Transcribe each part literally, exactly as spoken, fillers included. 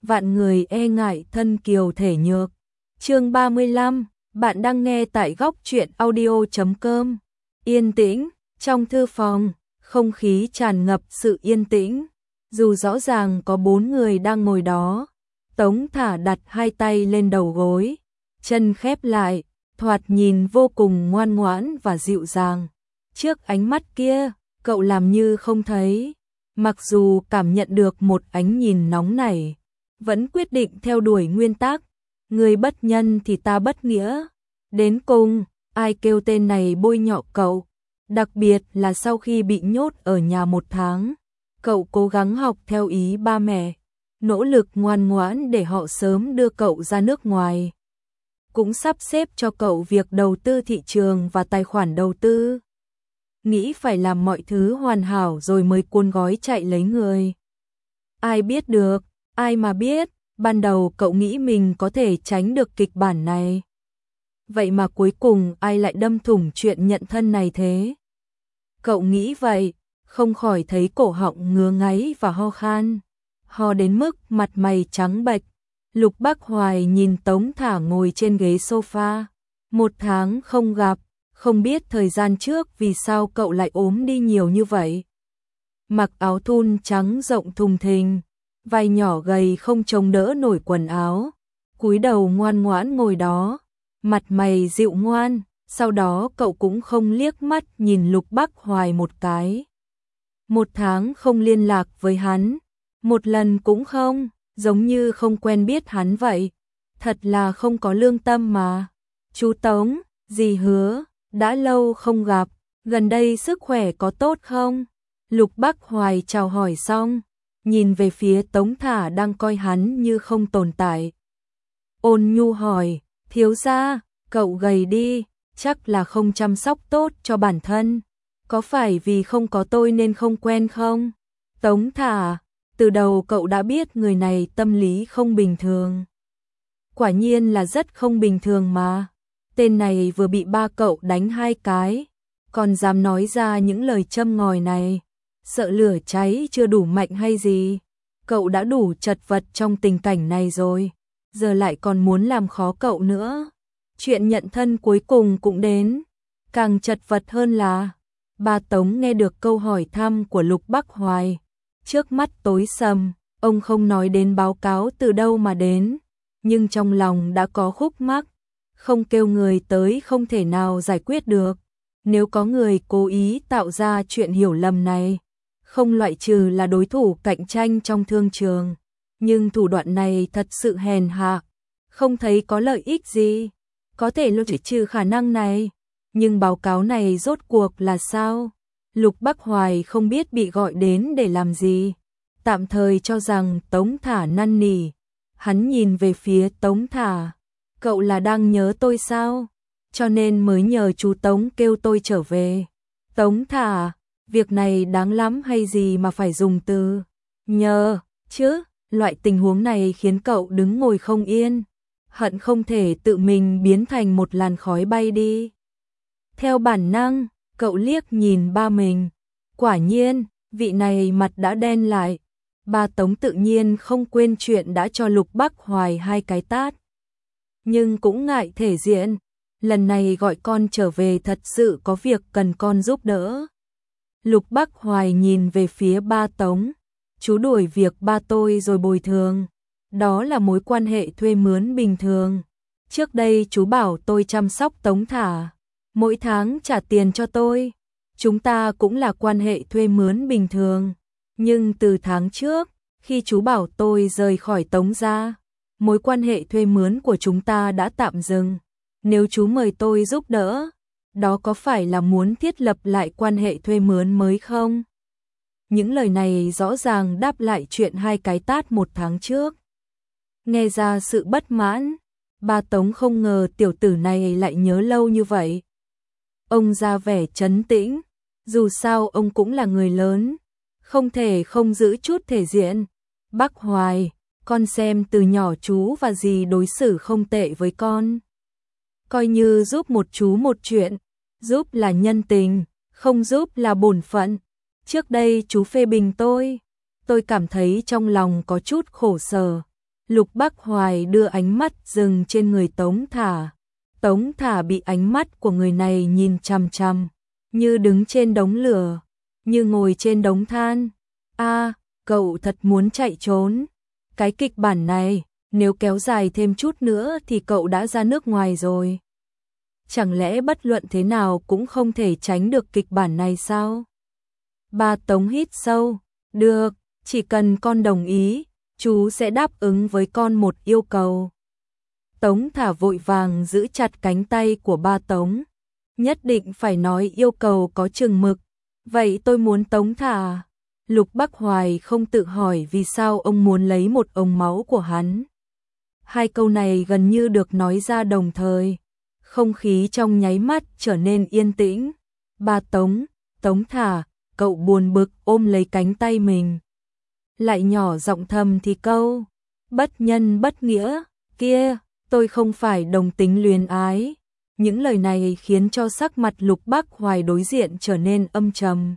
vạn người e ngại thân kiều thể nhược. Chương ba mươi lăm, bạn đang nghe tại góc truyện audio chấm com. Yên tĩnh, trong thư phòng, không khí tràn ngập sự yên tĩnh. Dù rõ ràng có bốn người đang ngồi đó, Tống Thả đặt hai tay lên đầu gối, chân khép lại, thoạt nhìn vô cùng ngoan ngoãn và dịu dàng. Trước ánh mắt kia, cậu làm như không thấy. Mặc dù cảm nhận được một ánh nhìn nóng nảy, vẫn quyết định theo đuổi nguyên tắc, người bất nhân thì ta bất nghĩa. Đến cùng, ai kêu tên này bôi nhọ cậu, đặc biệt là sau khi bị nhốt ở nhà một tháng. Cậu cố gắng học theo ý ba mẹ, nỗ lực ngoan ngoãn để họ sớm đưa cậu ra nước ngoài. Cũng sắp xếp cho cậu việc đầu tư thị trường và tài khoản đầu tư. Nghĩ phải làm mọi thứ hoàn hảo rồi mới cuốn gói chạy lấy người. Ai biết được, ai mà biết, ban đầu cậu nghĩ mình có thể tránh được kịch bản này. Vậy mà cuối cùng ai lại đâm thủng chuyện nhận thân này thế? Cậu nghĩ vậy, không khỏi thấy cổ họng ngứa ngáy và ho khan. Ho đến mức mặt mày trắng bệch. Lục Bắc Hoài nhìn Tống Thả ngồi trên ghế sofa. Một tháng không gặp, không biết thời gian trước vì sao cậu lại ốm đi nhiều như vậy. Mặc áo thun trắng rộng thùng thình, vai nhỏ gầy không chống đỡ nổi quần áo, cúi đầu ngoan ngoãn ngồi đó, mặt mày dịu ngoan. Sau đó cậu cũng không liếc mắt nhìn Lục Bắc Hoài một cái. Một tháng không liên lạc với hắn, một lần cũng không, giống như không quen biết hắn vậy. Thật là không có lương tâm mà. Chú Tống, dì Hứa, đã lâu không gặp, gần đây sức khỏe có tốt không? Lục Bắc Hoài chào hỏi xong, nhìn về phía Tống Thả đang coi hắn như không tồn tại. Ôn nhu hỏi, thiếu gia, cậu gầy đi, chắc là không chăm sóc tốt cho bản thân. Có phải vì không có tôi nên không quen không? Tống Thả, từ đầu cậu đã biết người này tâm lý không bình thường. Quả nhiên là rất không bình thường mà. Tên này vừa bị ba cậu đánh hai cái, còn dám nói ra những lời châm ngòi này. Sợ lửa cháy chưa đủ mạnh hay gì? Cậu đã đủ chật vật trong tình cảnh này rồi, giờ lại còn muốn làm khó cậu nữa. Chuyện nhận thân cuối cùng cũng đến. Càng chật vật hơn là ba Tống nghe được câu hỏi thăm của Lục Bắc Hoài, trước mắt tối sầm. Ông không nói đến báo cáo từ đâu mà đến, nhưng trong lòng đã có khúc mắc. Không kêu người tới không thể nào giải quyết được. Nếu có người cố ý tạo ra chuyện hiểu lầm này, không loại trừ là đối thủ cạnh tranh trong thương trường. Nhưng thủ đoạn này thật sự hèn hạ, không thấy có lợi ích gì. Có thể loại trừ khả năng này, nhưng báo cáo này rốt cuộc là sao? Lục Bắc Hoài không biết bị gọi đến để làm gì. Tạm thời cho rằng Tống Thả năn nỉ. Hắn nhìn về phía Tống Thả. Cậu là đang nhớ tôi sao? Cho nên mới nhờ chú Tống kêu tôi trở về. Tống Thả, việc này đáng lắm hay gì mà phải dùng từ nhờ chứ? Loại tình huống này khiến cậu đứng ngồi không yên, hận không thể tự mình biến thành một làn khói bay đi. Theo bản năng, cậu liếc nhìn ba mình. Quả nhiên, vị này mặt đã đen lại. Ba Tống tự nhiên không quên chuyện đã cho Lục Bắc Hoài hai cái tát. Nhưng cũng ngại thể diện, lần này gọi con trở về thật sự có việc cần con giúp đỡ. Lục Bắc Hoài nhìn về phía ba Tống. Chú đuổi việc ba tôi rồi bồi thường. Đó là mối quan hệ thuê mướn bình thường. Trước đây chú bảo tôi chăm sóc Tống Thả, mỗi tháng trả tiền cho tôi. Chúng ta cũng là quan hệ thuê mướn bình thường. Nhưng từ tháng trước, khi chú bảo tôi rời khỏi Tống gia, mối quan hệ thuê mướn của chúng ta đã tạm dừng. Nếu chú mời tôi giúp đỡ, đó có phải là muốn thiết lập lại quan hệ thuê mướn mới không? Những lời này rõ ràng đáp lại chuyện hai cái tát một tháng trước. Nghe ra sự bất mãn, ba Tống không ngờ tiểu tử này lại nhớ lâu như vậy. Ông ra vẻ trấn tĩnh, dù sao ông cũng là người lớn, không thể không giữ chút thể diện. Bắc Hoài, con xem từ nhỏ chú và dì đối xử không tệ với con. Coi như giúp một chú một chuyện, giúp là nhân tình, không giúp là bổn phận. Trước đây chú phê bình tôi, tôi cảm thấy trong lòng có chút khổ sở. Lục Bắc Hoài đưa ánh mắt dừng trên người Tống Thả. Tống Thả bị ánh mắt của người này nhìn chằm chằm, như đứng trên đống lửa, như ngồi trên đống than. A, cậu thật muốn chạy trốn. Cái kịch bản này, nếu kéo dài thêm chút nữa thì cậu đã ra nước ngoài rồi. Chẳng lẽ bất luận thế nào cũng không thể tránh được kịch bản này sao? Ba Tống hít sâu, được, chỉ cần con đồng ý, chú sẽ đáp ứng với con một yêu cầu. Tống Thả vội vàng giữ chặt cánh tay của ba Tống. Nhất định phải nói yêu cầu có chừng mực. Vậy tôi muốn Tống Thả. Lục Bắc Hoài không tự hỏi vì sao ông muốn lấy một ống máu của hắn. Hai câu này gần như được nói ra đồng thời. Không khí trong nháy mắt trở nên yên tĩnh. Ba Tống, Tống Thả, cậu buồn bực ôm lấy cánh tay mình. Lại nhỏ giọng thầm thì câu, bất nhân bất nghĩa, kia, tôi không phải đồng tính luyến ái. Những lời này khiến cho sắc mặt Lục Bắc Hoài đối diện trở nên âm trầm.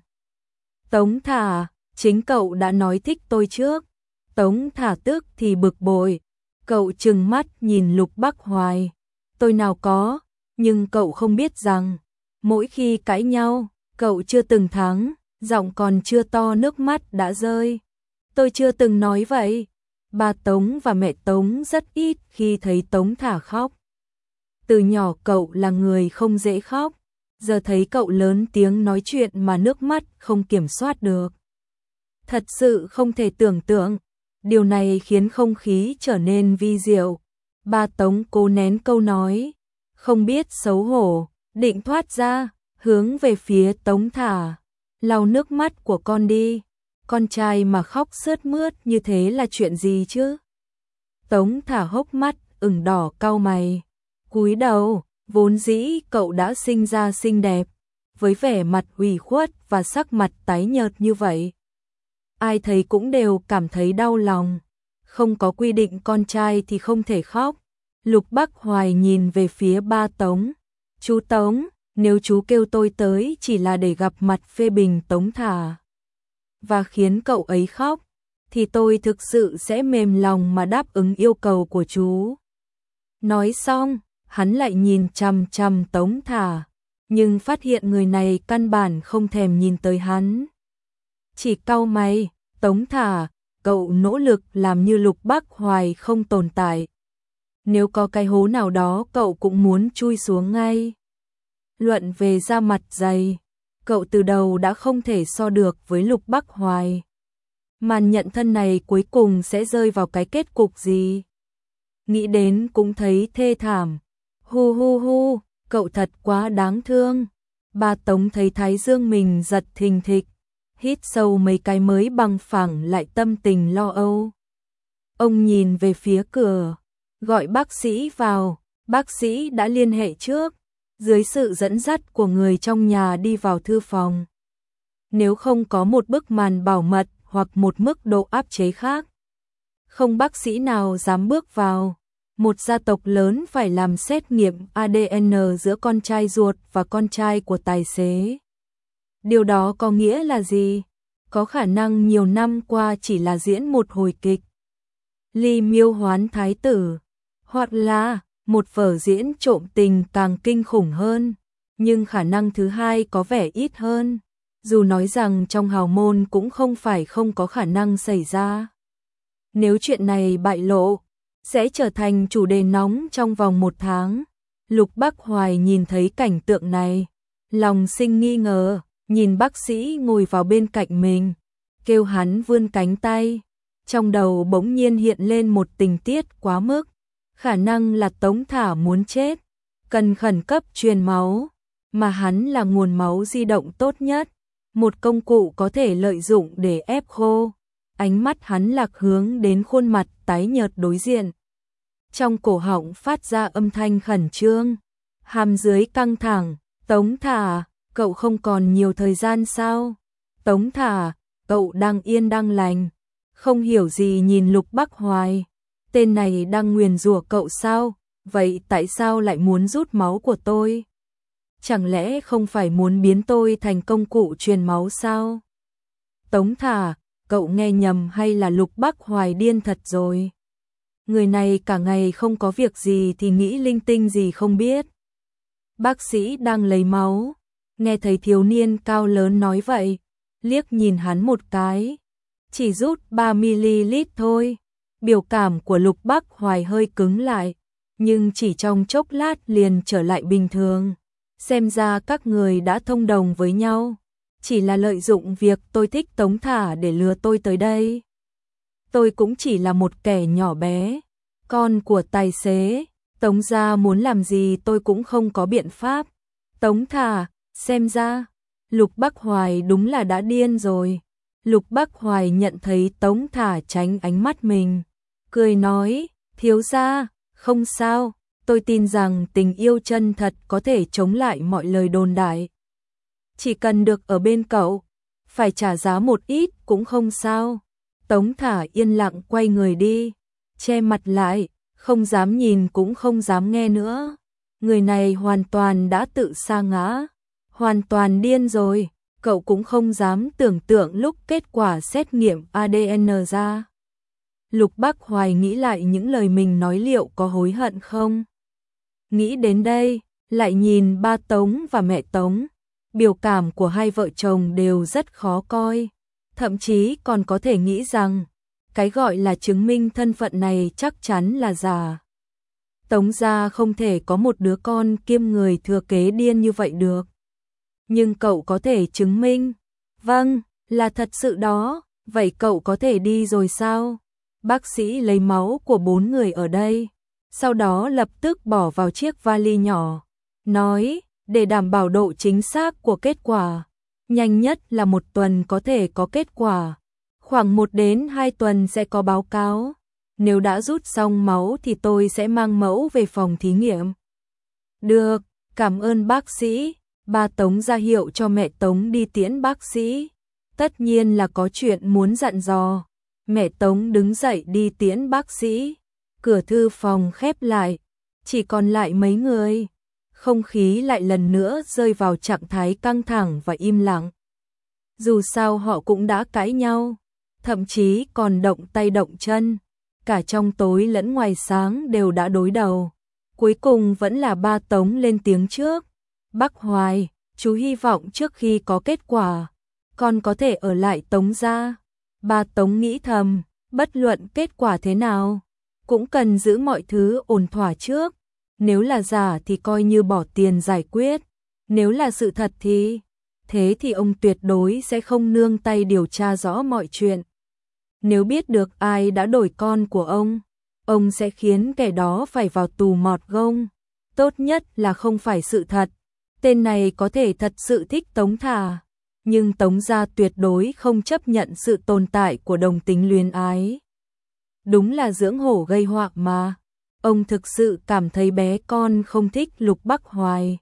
Tống Thả, chính cậu đã nói thích tôi trước. Tống Thả tức thì bực bội. Cậu trừng mắt nhìn Lục Bắc Hoài. Tôi nào có, nhưng cậu không biết rằng, mỗi khi cãi nhau, cậu chưa từng thắng, giọng còn chưa to nước mắt đã rơi. Tôi chưa từng nói vậy. Ba Tống và mẹ Tống rất ít khi thấy Tống Thả khóc. Từ nhỏ cậu là người không dễ khóc, giờ thấy cậu lớn tiếng nói chuyện mà nước mắt không kiểm soát được. Thật sự không thể tưởng tượng, điều này khiến không khí trở nên vi diệu. Ba Tống cố nén câu nói, không biết xấu hổ, định thoát ra, hướng về phía Tống Thả. Lau nước mắt của con đi, con trai mà khóc sướt mướt như thế là chuyện gì chứ? Tống Thả hốc mắt, ửng đỏ cau mày. Cúi đầu, vốn dĩ cậu đã sinh ra xinh đẹp, với vẻ mặt ủy khuất và sắc mặt tái nhợt như vậy. Ai thấy cũng đều cảm thấy đau lòng. Không có quy định con trai thì không thể khóc. Lục Bắc Hoài nhìn về phía ba Tống. Chú Tống, nếu chú kêu tôi tới chỉ là để gặp mặt phê bình Tống Thả và khiến cậu ấy khóc, thì tôi thực sự sẽ mềm lòng mà đáp ứng yêu cầu của chú. Nói xong, hắn lại nhìn chằm chằm Tống Thả, nhưng phát hiện người này căn bản không thèm nhìn tới hắn. Chỉ cau mày, Tống Thả, cậu nỗ lực làm như Lục Bắc Hoài không tồn tại. Nếu có cái hố nào đó cậu cũng muốn chui xuống ngay. Luận về da mặt dày, cậu từ đầu đã không thể so được với Lục Bắc Hoài. Màn nhận thân này cuối cùng sẽ rơi vào cái kết cục gì? Nghĩ đến cũng thấy thê thảm. Hu hu hu, cậu thật quá đáng thương. Ba Tống thấy thái dương mình giật thình thịch, hít sâu mấy cái mới bằng phẳng lại tâm tình lo âu. Ông nhìn về phía cửa, gọi bác sĩ vào. Bác sĩ đã liên hệ trước, dưới sự dẫn dắt của người trong nhà đi vào thư phòng. Nếu không có một bức màn bảo mật hoặc một mức độ áp chế khác, không bác sĩ nào dám bước vào. Một gia tộc lớn phải làm xét nghiệm a đê en giữa con trai ruột và con trai của tài xế. Điều đó có nghĩa là gì? Có khả năng nhiều năm qua chỉ là diễn một hồi kịch Ly Miêu Hoán Thái Tử, hoặc là một vở diễn trộm tình càng kinh khủng hơn, nhưng khả năng thứ hai có vẻ ít hơn, dù nói rằng trong hào môn cũng không phải không có khả năng xảy ra. Nếu chuyện này bại lộ, sẽ trở thành chủ đề nóng trong vòng một tháng. Lục Bắc Hoài nhìn thấy cảnh tượng này, lòng sinh nghi ngờ, nhìn bác sĩ ngồi vào bên cạnh mình, kêu hắn vươn cánh tay. Trong đầu bỗng nhiên hiện lên một tình tiết quá mức, khả năng là Tống Thả muốn chết, cần khẩn cấp truyền máu, mà hắn là nguồn máu di động tốt nhất, một công cụ có thể lợi dụng để ép khô. Ánh mắt hắn lạc hướng đến khuôn mặt tái nhợt đối diện. Trong cổ họng phát ra âm thanh khẩn trương, hàm dưới căng thẳng. Tống Thả, cậu không còn nhiều thời gian sao? Tống Thả, cậu đang yên đang lành. Không hiểu gì nhìn Lục Bắc Hoài. Tên này đang nguyền rủa cậu sao? Vậy tại sao lại muốn rút máu của tôi? Chẳng lẽ không phải muốn biến tôi thành công cụ truyền máu sao? Tống Thả, cậu nghe nhầm hay là Lục Bắc Hoài điên thật rồi? người này cả ngày không có việc gì thì nghĩ linh tinh gì không biết. Bác sĩ đang lấy máu, nghe thấy thiếu niên cao lớn nói vậy, liếc nhìn hắn một cái, chỉ rút ba mi-li-lít thôi. Biểu cảm của Lục Bắc Hoài hơi cứng lại, nhưng chỉ trong chốc lát liền trở lại bình thường. Xem ra các người đã thông đồng với nhau, chỉ là lợi dụng việc tôi thích Tống Thả để lừa tôi tới đây. Tôi cũng chỉ là một kẻ nhỏ bé, con của tài xế, Tống gia muốn làm gì tôi cũng không có biện pháp. Tống Thả, xem ra, Lục Bắc Hoài đúng là đã điên rồi. Lục Bắc Hoài nhận thấy Tống Thả tránh ánh mắt mình, cười nói, thiếu gia, không sao, tôi tin rằng tình yêu chân thật có thể chống lại mọi lời đồn đại. Chỉ cần được ở bên cậu, phải trả giá một ít cũng không sao. Tống Thả yên lặng quay người đi, che mặt lại, không dám nhìn cũng không dám nghe nữa. Người này hoàn toàn đã tự sa ngã, hoàn toàn điên rồi, cậu cũng không dám tưởng tượng lúc kết quả xét nghiệm a đê en ra. Lục Bắc Hoài nghĩ lại những lời mình nói liệu có hối hận không? Nghĩ đến đây, lại nhìn ba Tống và mẹ Tống, biểu cảm của hai vợ chồng đều rất khó coi, thậm chí còn có thể nghĩ rằng cái gọi là chứng minh thân phận này chắc chắn là giả. Tống gia không thể có một đứa con kiêm người thừa kế điên như vậy được. Nhưng cậu có thể chứng minh. Vâng, là thật sự đó, vậy cậu có thể đi rồi sao? Bác sĩ lấy máu của bốn người ở đây, sau đó lập tức bỏ vào chiếc vali nhỏ, nói, để đảm bảo độ chính xác của kết quả, nhanh nhất là một tuần có thể có kết quả, khoảng một đến hai tuần sẽ có báo cáo. Nếu đã rút xong máu thì tôi sẽ mang mẫu về phòng thí nghiệm. Được, cảm ơn bác sĩ. Ba Tống ra hiệu cho mẹ Tống đi tiễn bác sĩ. Tất nhiên là có chuyện muốn dặn dò. Mẹ Tống đứng dậy đi tiễn bác sĩ. Cửa thư phòng khép lại, chỉ còn lại mấy người. Không khí lại lần nữa rơi vào trạng thái căng thẳng và im lặng. Dù sao họ cũng đã cãi nhau, thậm chí còn động tay động chân. Cả trong tối lẫn ngoài sáng đều đã đối đầu. Cuối cùng vẫn là ba Tống lên tiếng trước. Bắc Hoài, chú hy vọng trước khi có kết quả, con có thể ở lại Tống gia. Ba Tống nghĩ thầm, bất luận kết quả thế nào, cũng cần giữ mọi thứ ổn thỏa trước. Nếu là giả thì coi như bỏ tiền giải quyết. Nếu là sự thật thì, thế thì ông tuyệt đối sẽ không nương tay điều tra rõ mọi chuyện. Nếu biết được ai đã đổi con của ông, ông sẽ khiến kẻ đó phải vào tù mọt gông. Tốt nhất là không phải sự thật. Tên này có thể thật sự thích Tống Thả, nhưng Tống gia tuyệt đối không chấp nhận sự tồn tại của đồng tính luyến ái. Đúng là dưỡng hổ gây họa mà. Ông thực sự cảm thấy bé con không thích Lục Bắc Hoài.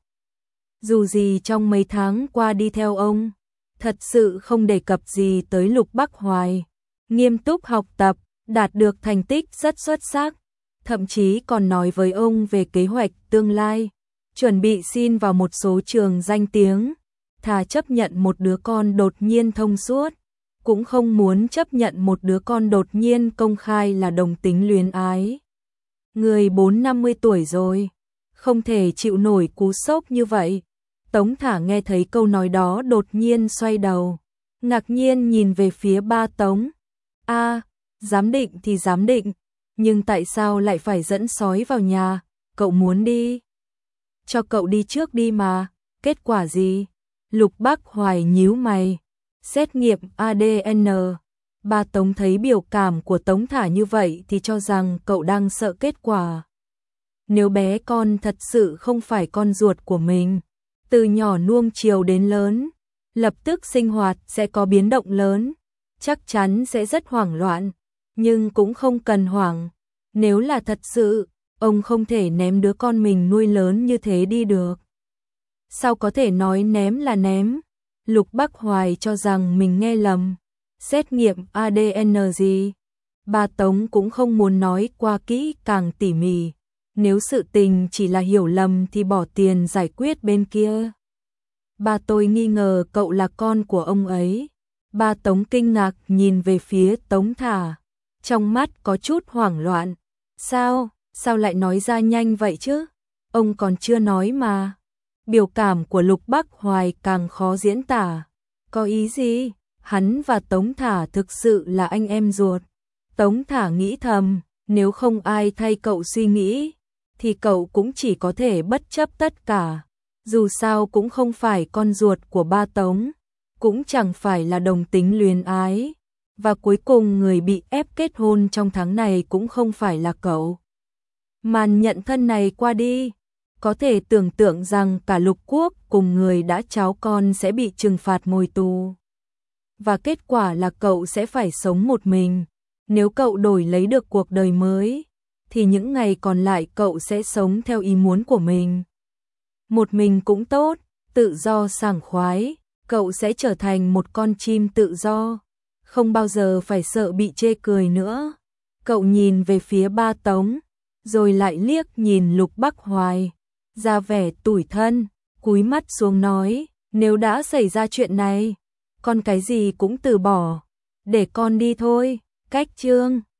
Dù gì trong mấy tháng qua đi theo ông, thật sự không đề cập gì tới Lục Bắc Hoài. Nghiêm túc học tập, đạt được thành tích rất xuất sắc, thậm chí còn nói với ông về kế hoạch tương lai, chuẩn bị xin vào một số trường danh tiếng, thà chấp nhận một đứa con đột nhiên thông suốt, cũng không muốn chấp nhận một đứa con đột nhiên công khai là đồng tính luyến ái. Người bốn năm mươi tuổi rồi, không thể chịu nổi cú sốc như vậy. Tống Thả nghe thấy câu nói đó đột nhiên xoay đầu, ngạc nhiên nhìn về phía ba Tống. A, à, giám định thì giám định, nhưng tại sao lại phải dẫn sói vào nhà, cậu muốn đi? Cho cậu đi trước đi mà, kết quả gì? Lục Bắc Hoài nhíu mày, xét nghiệm a đê en. Ba Tống thấy biểu cảm của Tống Thả như vậy thì cho rằng cậu đang sợ kết quả. Nếu bé con thật sự không phải con ruột của mình, từ nhỏ nuông chiều đến lớn, lập tức sinh hoạt sẽ có biến động lớn, chắc chắn sẽ rất hoảng loạn, nhưng cũng không cần hoảng. Nếu là thật sự, ông không thể ném đứa con mình nuôi lớn như thế đi được. Sao có thể nói ném là ném? Lục Bắc Hoài cho rằng mình nghe lầm. Xét nghiệm a đê en gì? Ba Tống cũng không muốn nói qua kỹ càng tỉ mỉ. Nếu sự tình chỉ là hiểu lầm thì bỏ tiền giải quyết bên kia. Ba tôi nghi ngờ cậu là con của ông ấy. Ba Tống kinh ngạc nhìn về phía Tống Thả, trong mắt có chút hoảng loạn. Sao, sao lại nói ra nhanh vậy chứ? Ông còn chưa nói mà. Biểu cảm của Lục Bắc Hoài càng khó diễn tả. Có ý gì? Hắn và Tống Thả thực sự là anh em ruột. Tống Thả nghĩ thầm, nếu không ai thay cậu suy nghĩ, thì cậu cũng chỉ có thể bất chấp tất cả. Dù sao cũng không phải con ruột của ba Tống, cũng chẳng phải là đồng tính luyến ái. Và cuối cùng người bị ép kết hôn trong tháng này cũng không phải là cậu. Màn nhận thân này qua đi, có thể tưởng tượng rằng cả lục quốc cùng người đã cháu con sẽ bị trừng phạt ngồi tù. Và kết quả là cậu sẽ phải sống một mình. Nếu cậu đổi lấy được cuộc đời mới, thì những ngày còn lại cậu sẽ sống theo ý muốn của mình. Một mình cũng tốt, tự do sảng khoái, cậu sẽ trở thành một con chim tự do, không bao giờ phải sợ bị chê cười nữa. Cậu nhìn về phía ba Tống, rồi lại liếc nhìn Lục Bắc Hoài, ra vẻ tủi thân, cúi mắt xuống nói, nếu đã xảy ra chuyện này, con cái gì cũng từ bỏ, để con đi thôi. Cách chương